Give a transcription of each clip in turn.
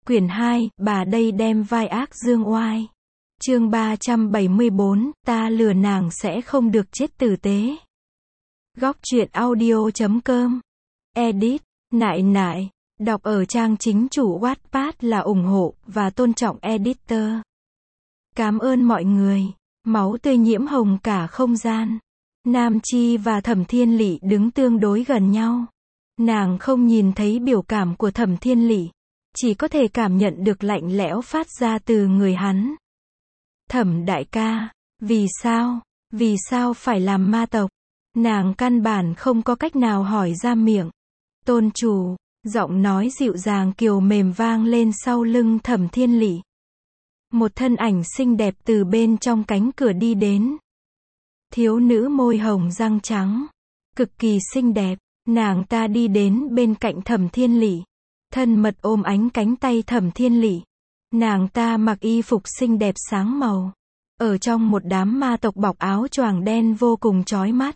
Quyển 2, bà đây đem vai ác dương oai. Chương 374, ta lừa nàng sẽ không được chết tử tế. Góc truyện audio.com. Edit, nại nại, đọc ở trang chính chủ Wattpad là ủng hộ và tôn trọng editor. Cảm ơn mọi người. Máu tươi nhiễm hồng cả không gian. Nam Chi và Thẩm Thiên Lị đứng tương đối gần nhau. Nàng không nhìn thấy biểu cảm của Thẩm Thiên Lị, chỉ có thể cảm nhận được lạnh lẽo phát ra từ người hắn. Thẩm đại ca, vì sao phải làm ma tộc? Nàng căn bản không có cách nào hỏi ra miệng. Tôn chủ, giọng nói dịu dàng kiều mềm vang lên sau lưng Thẩm Thiên Lị. Một thân ảnh xinh đẹp từ bên trong cánh cửa đi đến. Thiếu nữ môi hồng răng trắng, cực kỳ xinh đẹp, nàng ta đi đến bên cạnh Thẩm Thiên Lị, thân mật ôm ánh cánh tay Thẩm Thiên Lị. Nàng ta mặc y phục xinh đẹp sáng màu, ở trong một đám ma tộc bọc áo choàng đen vô cùng chói mắt.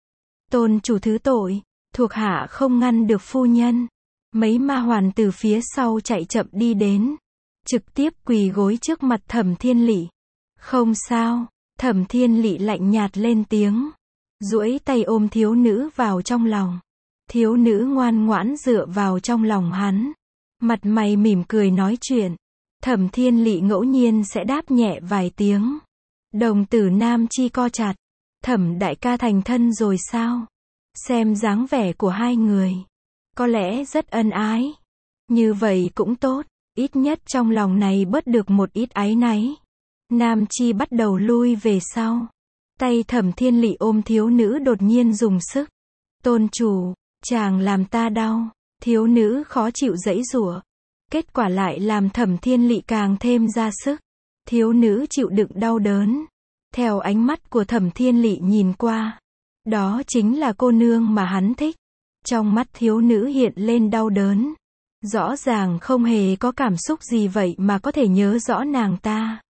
Tôn chủ thứ tội, thuộc hạ không ngăn được phu nhân. Mấy ma hoàn từ phía sau chạy chậm đi đến, trực tiếp quỳ gối trước mặt Thẩm Thiên Lị. Không sao, Thẩm Thiên Lị lạnh nhạt lên tiếng, duỗi tay ôm thiếu nữ vào trong lòng. Thiếu nữ ngoan ngoãn dựa vào trong lòng hắn, mặt mày mỉm cười nói chuyện. Thẩm Thiên Lị ngẫu nhiên sẽ đáp nhẹ vài tiếng. Đồng tử Nam Chi co chặt. Thẩm đại ca thành thân rồi sao? Xem dáng vẻ của hai người, có lẽ rất ân ái. Như vậy cũng tốt, ít nhất trong lòng này bớt được một ít áy náy. Nam Chi bắt đầu lui về sau. Tay Thẩm Thiên Lị ôm thiếu nữ đột nhiên dùng sức. Tôn chủ, chàng làm ta đau. Thiếu nữ khó chịu giãy giụa. Kết quả lại làm Thẩm Thiên Lị càng thêm ra sức. Thiếu nữ chịu đựng đau đớn. Theo ánh mắt của Thẩm Thiên Lị nhìn qua, đó chính là cô nương mà hắn thích. Trong mắt thiếu nữ hiện lên đau đớn. Rõ ràng không hề có cảm xúc gì vậy mà có thể nhớ rõ nàng ta.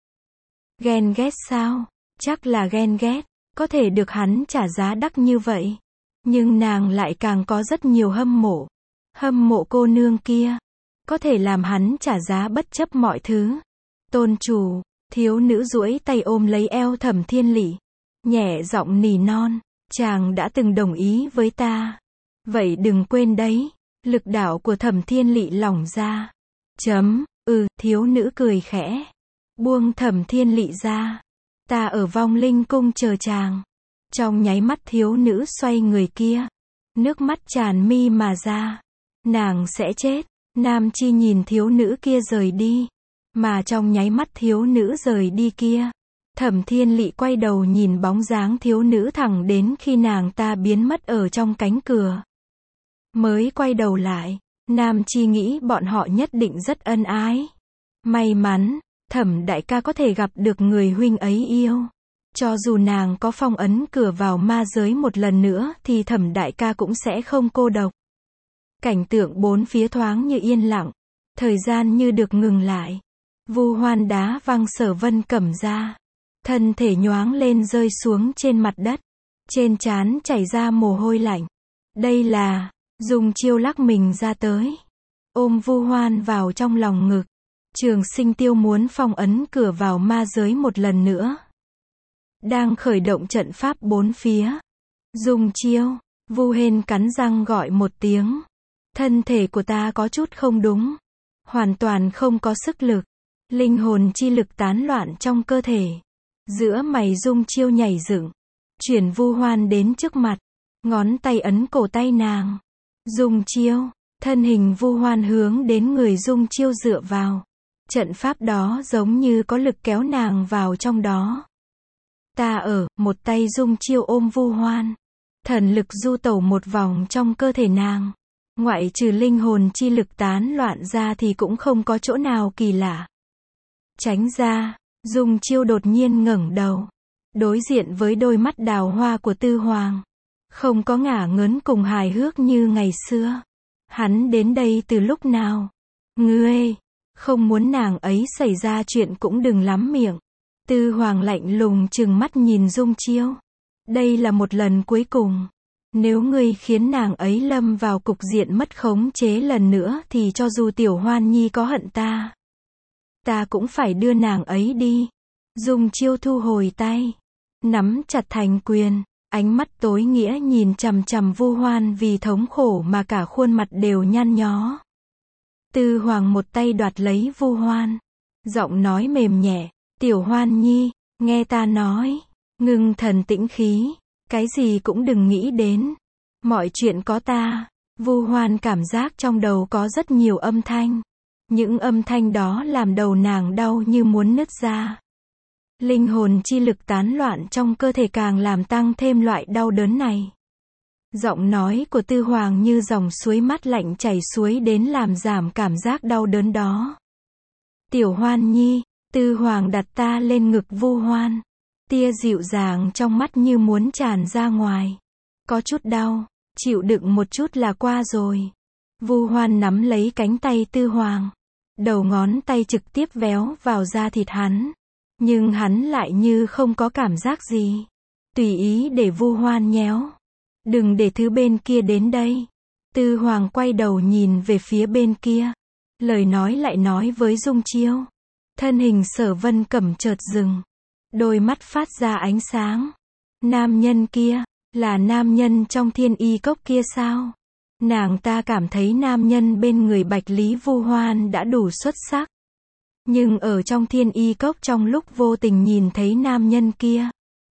Ghen ghét sao? Chắc là ghen ghét, có thể được hắn trả giá đắt như vậy. Nhưng nàng lại càng có rất nhiều hâm mộ. Hâm mộ cô nương kia, có thể làm hắn trả giá bất chấp mọi thứ. Tôn chủ, thiếu nữ duỗi tay ôm lấy eo Thẩm Thiên Lị, nhẹ giọng nỉ non, chàng đã từng đồng ý với ta. Vậy đừng quên đấy. Lực đạo của Thẩm Thiên Lị lỏng ra. Thiếu nữ cười khẽ, buông Thẩm Thiên Lị ra. Ta ở Vong Linh cung chờ chàng. Trong nháy mắt thiếu nữ xoay người kia, nước mắt tràn mi mà ra. Nàng sẽ chết. Nam Chi nhìn thiếu nữ kia rời đi. Mà trong nháy mắt thiếu nữ rời đi kia, Thẩm Thiên Lị quay đầu nhìn bóng dáng thiếu nữ thẳng đến khi nàng ta biến mất ở trong cánh cửa. Mới quay đầu lại, Nam Chi nghĩ bọn họ nhất định rất ân ái. May mắn, Thẩm đại ca có thể gặp được người huynh ấy yêu. Cho dù nàng có phong ấn cửa vào ma giới một lần nữa thì Thẩm đại ca cũng sẽ không cô độc. Cảnh tượng bốn phía thoáng như yên lặng, thời gian như được ngừng lại. Vu Hoan đá văng Sở Vân Cẩm ra, thân thể nhoáng lên rơi xuống trên mặt đất, trên trán chảy ra mồ hôi lạnh. Đây là, Dung Chiêu lắc mình ra tới, ôm Vu Hoan vào trong lòng ngực. Trường Sinh Tiêu muốn phong ấn cửa vào ma giới một lần nữa, đang khởi động trận pháp bốn phía. Dung Chiêu, Vu Hên cắn răng gọi một tiếng. Thân thể của ta có chút không đúng, hoàn toàn không có sức lực. Linh hồn chi lực tán loạn trong cơ thể. Giữa mày Dung Chiêu nhảy dựng, chuyển Vu Hoan đến trước mặt, ngón tay ấn cổ tay nàng. Dung Chiêu, thân hình Vu Hoan hướng đến người Dung Chiêu dựa vào. Trận pháp đó giống như có lực kéo nàng vào trong đó. Một tay Dung Chiêu ôm Vu Hoan. Thần lực du tẩu một vòng trong cơ thể nàng. Ngoại trừ linh hồn chi lực tán loạn ra thì cũng không có chỗ nào kỳ lạ. Tránh ra, Dung Chiêu đột nhiên ngẩng đầu, đối diện với đôi mắt đào hoa của Tư Hoàng. Không có ngả ngớn cùng hài hước như ngày xưa. Hắn đến đây từ lúc nào? Ngươi, không muốn nàng ấy xảy ra chuyện cũng đừng lắm miệng. Tư Hoàng lạnh lùng trừng mắt nhìn Dung Chiêu. Đây là một lần cuối cùng. Nếu ngươi khiến nàng ấy lâm vào cục diện mất khống chế lần nữa thì cho dù Tiểu Hoan Nhi có hận ta cũng phải đưa nàng ấy đi. Dung Chiêu thu hồi tay, nắm chặt thành quyền, ánh mắt tối nghĩa nhìn chằm chằm Vu Hoan vì thống khổ mà cả khuôn mặt đều nhăn nhó. Tư Hoàng một tay đoạt lấy Vu Hoan, giọng nói mềm nhẹ, Tiểu Hoan Nhi, nghe ta nói, ngưng thần tĩnh khí, cái gì cũng đừng nghĩ đến. Mọi chuyện có ta. Vu Hoan cảm giác trong đầu có rất nhiều âm thanh. Những âm thanh đó làm đầu nàng đau như muốn nứt ra. Linh hồn chi lực tán loạn trong cơ thể càng làm tăng thêm loại đau đớn này. Giọng nói của Tư Hoàng như dòng suối mát lạnh chảy suối đến làm giảm cảm giác đau đớn đó. Tiểu Hoan Nhi, Tư Hoàng đặt ta lên ngực Vu Hoan. Tia dịu dàng trong mắt như muốn tràn ra ngoài. Có chút đau, chịu đựng một chút là qua rồi. Vu Hoan nắm lấy cánh tay Tư Hoàng. Đầu ngón tay trực tiếp véo vào da thịt hắn. Nhưng hắn lại như không có cảm giác gì. Tùy ý để Vu Hoan nhéo. Đừng để thứ bên kia đến đây. Tư Hoàng quay đầu nhìn về phía bên kia. Lời nói lại nói với Dung Chiêu. Thân hình Sở Vân Cẩm chợt dừng. Đôi mắt phát ra ánh sáng. Nam nhân kia, là nam nhân trong Thiên Y Cốc kia sao? Nàng ta cảm thấy nam nhân bên người Bạch Lý Vu Hoan đã đủ xuất sắc. Nhưng ở trong Thiên Y Cốc trong lúc vô tình nhìn thấy nam nhân kia,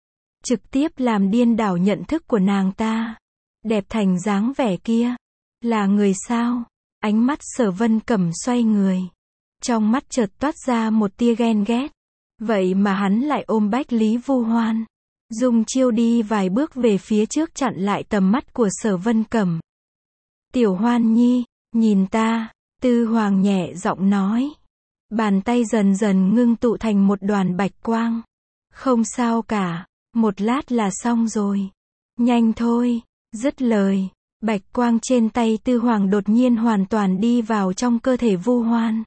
trực tiếp làm điên đảo nhận thức của nàng ta. Đẹp thành dáng vẻ kia, là người sao? Ánh mắt Sở Vân Cẩm xoay người. Trong mắt chợt toát ra một tia ghen ghét. Vậy mà hắn lại ôm Bách Lý Vu Hoan. Dung Chiêu đi vài bước về phía trước chặn lại tầm mắt của Sở Vân Cẩm. Tiểu Hoan Nhi, nhìn ta, Tư Hoàng nhẹ giọng nói. Bàn tay dần dần ngưng tụ thành một đoàn bạch quang. Không sao cả, một lát là xong rồi. Nhanh thôi, dứt lời, bạch quang trên tay Tư Hoàng đột nhiên hoàn toàn đi vào trong cơ thể Vu Hoan.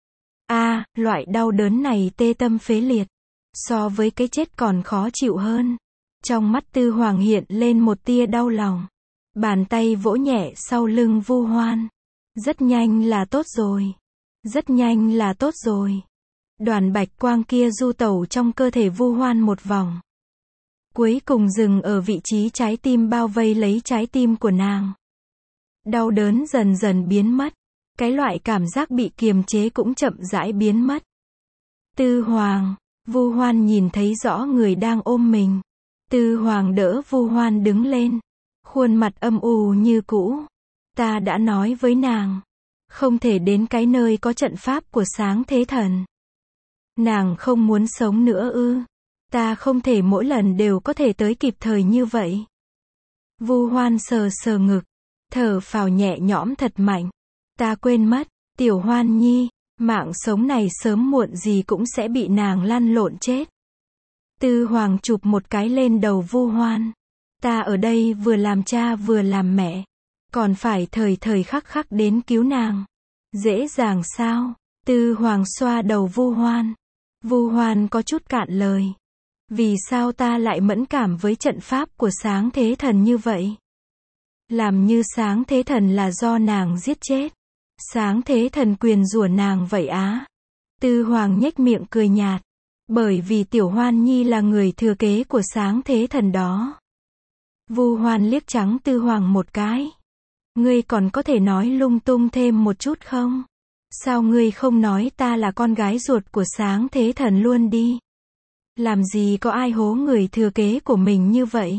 Loại đau đớn này tê tâm phế liệt. So với cái chết còn khó chịu hơn. Trong mắt Tư Hoàng hiện lên một tia đau lòng. Bàn tay vỗ nhẹ sau lưng Vu Hoan. Rất nhanh là tốt rồi. Rất nhanh là tốt rồi. Đoàn bạch quang kia du tẩu trong cơ thể Vu Hoan một vòng. Cuối cùng dừng ở vị trí trái tim bao vây lấy trái tim của nàng. Đau đớn dần dần biến mất. Cái loại cảm giác bị kiềm chế cũng chậm rãi biến mất. Tư Hoàng, Vu Hoan nhìn thấy rõ người đang ôm mình. Tư Hoàng đỡ Vu Hoan đứng lên. Khuôn mặt âm u như cũ. Ta đã nói với nàng. Không thể đến cái nơi có trận pháp của Sáng Thế Thần. Nàng không muốn sống nữa ư? Ta không thể mỗi lần đều có thể tới kịp thời như vậy. Vu Hoan sờ sờ ngực. Thở phào nhẹ nhõm thật mạnh. Ta quên mất, Tiểu Hoan Nhi, mạng sống này sớm muộn gì cũng sẽ bị nàng lăn lộn chết. Tư Hoàng chụp một cái lên đầu Vu Hoan. Ta ở đây vừa làm cha vừa làm mẹ. Còn phải thời thời khắc khắc đến cứu nàng. Dễ dàng sao? Tư Hoàng xoa đầu Vu Hoan. Vu Hoan có chút cạn lời. Vì sao ta lại mẫn cảm với trận pháp của Sáng Thế Thần như vậy? Làm như Sáng Thế Thần là do nàng giết chết. Sáng Thế Thần quyền rủa nàng vậy á? Tư Hoàng nhếch miệng cười nhạt. Bởi vì Tiểu Hoan Nhi là người thừa kế của Sáng Thế Thần đó. Vu Hoan liếc trắng Tư Hoàng một cái. Ngươi còn có thể nói lung tung thêm một chút không? Sao ngươi không nói ta là con gái ruột của Sáng Thế Thần luôn đi? Làm gì có ai hố người thừa kế của mình như vậy?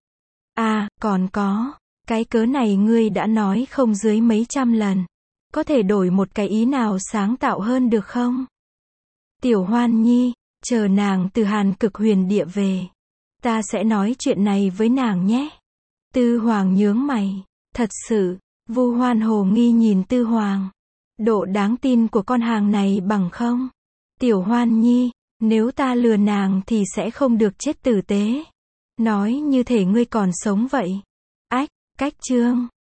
Còn có. Cái cớ này ngươi đã nói không dưới mấy trăm lần. Có thể đổi một cái ý nào sáng tạo hơn được không? Tiểu Hoan Nhi, chờ nàng từ Hàn Cực Huyền Địa về. Ta sẽ nói chuyện này với nàng nhé. Tư Hoàng nhướng mày. Thật sự, Vu Hoan hồ nghi nhìn Tư Hoàng. Độ đáng tin của con hàng này bằng không? Tiểu Hoan Nhi, nếu ta lừa nàng thì sẽ không được chết tử tế. Nói như thể ngươi còn sống vậy. Cách chương